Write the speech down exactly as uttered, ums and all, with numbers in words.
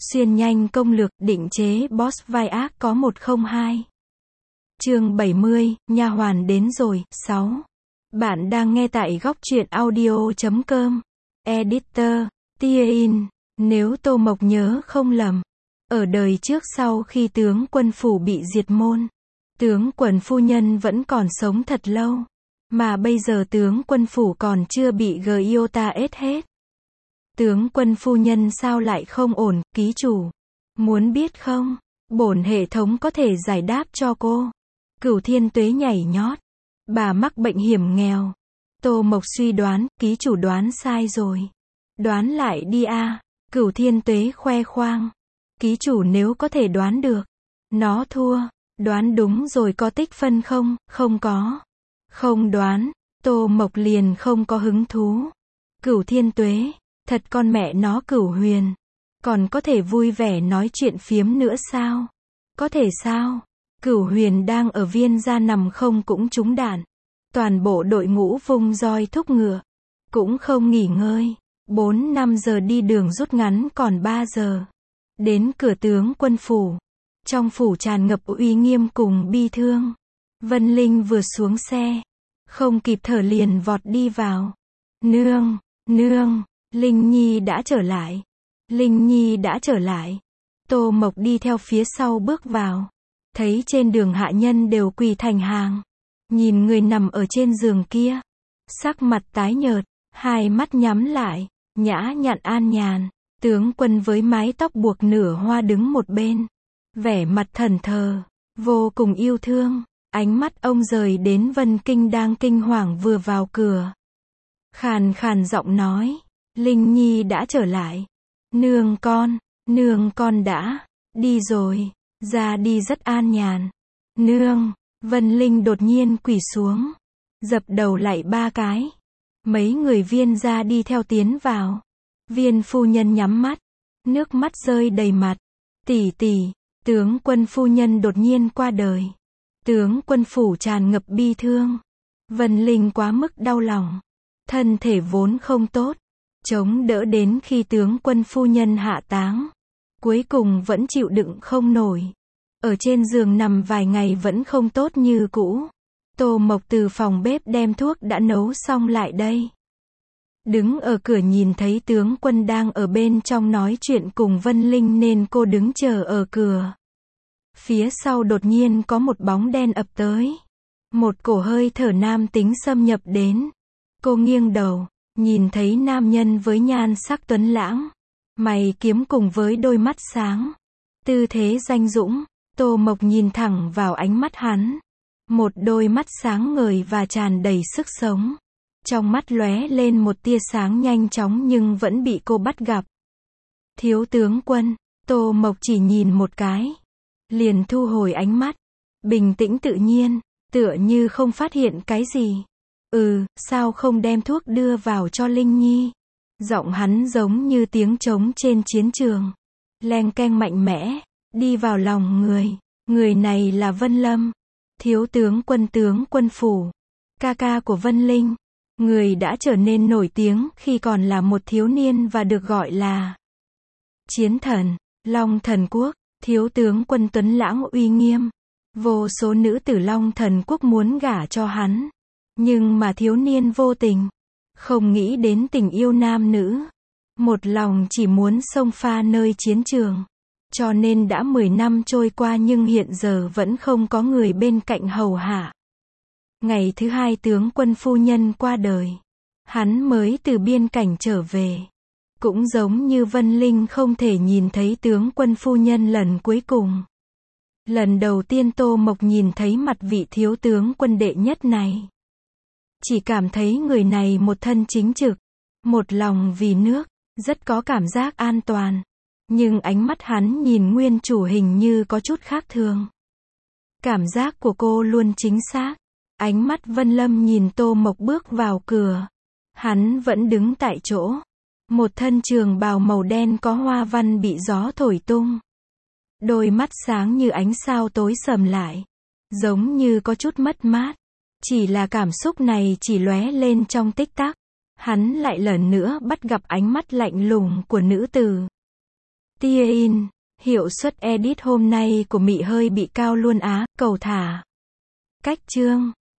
Xuyên nhanh công lược, định chế boss vai ác có một không hai. Chương bảy mươi, nha hoàn đến rồi. sáu. Bạn đang nghe tại góc truyện audio chấm com. Editor, Tia In. Nếu Tô Mộc nhớ không lầm, ở đời trước sau khi tướng quân phủ bị diệt môn, tướng quần phu nhân vẫn còn sống thật lâu. Mà bây giờ tướng quân phủ còn chưa bị giota ết hết. Tướng quân phu nhân sao lại không ổn, ký chủ? Muốn biết không? Bổn hệ thống có thể giải đáp cho cô. Cửu Thiên Tuế nhảy nhót. Bà mắc bệnh hiểm nghèo. Tô Mộc suy đoán, ký chủ đoán sai rồi. Đoán lại đi a. À. Cửu Thiên Tuế khoe khoang. Ký chủ nếu có thể đoán được, nó thua. Đoán đúng rồi có tích phân không? Không có. Không đoán, Tô Mộc liền không có hứng thú. Cửu Thiên Tuế, thật con mẹ nó Cửu Huyền. Còn có thể vui vẻ nói chuyện phiếm nữa sao? Có thể sao? Cửu Huyền đang ở Viên gia nằm không cũng trúng đạn. Toàn bộ đội ngũ vung roi thúc ngựa. Cũng không nghỉ ngơi. bốn năm giờ đi đường rút ngắn còn ba giờ. Đến cửa tướng quân phủ. Trong phủ tràn ngập uy nghiêm cùng bi thương. Vân Linh vừa xuống xe. Không kịp thở liền vọt đi vào. Nương, nương, Linh Nhi đã trở lại. Linh Nhi đã trở lại. Tô Mộc đi theo phía sau bước vào. Thấy trên đường hạ nhân đều quỳ thành hàng. Nhìn người nằm ở trên giường kia. Sắc mặt tái nhợt, hai mắt nhắm lại, nhã nhặn an nhàn. Tướng quân với mái tóc buộc nửa hoa đứng một bên. Vẻ mặt thẫn thờ, vô cùng yêu thương. Ánh mắt ông rời đến Vân Kinh đang kinh hoàng vừa vào cửa. Khàn khàn giọng nói. Linh Nhi đã trở lại. Nương con, nương con đã đi rồi. Ra đi rất an nhàn. Nương, Vân Linh đột nhiên quỳ xuống. Dập đầu lạy ba cái. Mấy người Viên gia đi theo tiến vào. Viên phu nhân nhắm mắt. Nước mắt rơi đầy mặt. Tỷ tỷ, tướng quân phu nhân đột nhiên qua đời. Tướng quân phủ tràn ngập bi thương. Vân Linh quá mức đau lòng. Thân thể vốn không tốt. Chống đỡ đến khi tướng quân phu nhân hạ táng. Cuối cùng vẫn chịu đựng không nổi. Ở trên giường nằm vài ngày vẫn không tốt như cũ. Tô Mộc từ phòng bếp đem thuốc đã nấu xong lại đây. Đứng ở cửa nhìn thấy tướng quân đang ở bên trong nói chuyện cùng Vân Linh nên cô đứng chờ ở cửa. Phía sau đột nhiên có một bóng đen ập tới. Một cổ hơi thở nam tính xâm nhập đến. Cô nghiêng đầu, nhìn thấy nam nhân với nhan sắc tuấn lãng. Mày kiếm cùng với đôi mắt sáng. Tư thế danh dũng. Tô Mộc nhìn thẳng vào ánh mắt hắn. Một đôi mắt sáng ngời và tràn đầy sức sống. Trong mắt lóe lên một tia sáng nhanh chóng nhưng vẫn bị cô bắt gặp. Thiếu tướng quân, Tô Mộc chỉ nhìn một cái. Liền thu hồi ánh mắt. Bình tĩnh tự nhiên, tựa như không phát hiện cái gì. Ừ, sao không đem thuốc đưa vào cho Linh Nhi? Giọng hắn giống như tiếng trống trên chiến trường. Leng keng mạnh mẽ, đi vào lòng người. Người này là Vân Lâm. Thiếu tướng quân tướng quân phủ. Ca ca của Vân Linh. Người đã trở nên nổi tiếng khi còn là một thiếu niên và được gọi là Chiến Thần, Long Thần Quốc. Thiếu tướng quân tuấn lãng uy nghiêm. Vô số nữ tử Long Thần Quốc muốn gả cho hắn. Nhưng mà thiếu niên vô tình. Không nghĩ đến tình yêu nam nữ. Một lòng chỉ muốn xông pha nơi chiến trường. Cho nên đã mười năm trôi qua nhưng hiện giờ vẫn không có người bên cạnh hầu hạ. Ngày thứ hai tướng quân phu nhân qua đời. Hắn mới từ biên cảnh trở về. Cũng giống như Vân Linh không thể nhìn thấy tướng quân phu nhân lần cuối cùng. Lần đầu tiên Tô Mộc nhìn thấy mặt vị thiếu tướng quân đệ nhất này. Chỉ cảm thấy người này một thân chính trực. Một lòng vì nước. Rất có cảm giác an toàn. Nhưng ánh mắt hắn nhìn nguyên chủ hình như có chút khác thường. Cảm giác của cô luôn chính xác. Ánh mắt Vân Lâm nhìn Tô Mộc bước vào cửa. Hắn vẫn đứng tại chỗ. Một thân trường bào màu đen có hoa văn bị gió thổi tung. Đôi mắt sáng như ánh sao tối sầm lại. Giống như có chút mất mát. Chỉ là cảm xúc này chỉ lóe lên trong tích tắc. Hắn lại lần nữa bắt gặp ánh mắt lạnh lùng của nữ tử. Tia in. Hiệu suất edit hôm nay của Mị hơi bị cao luôn á, cầu thả. Cách chương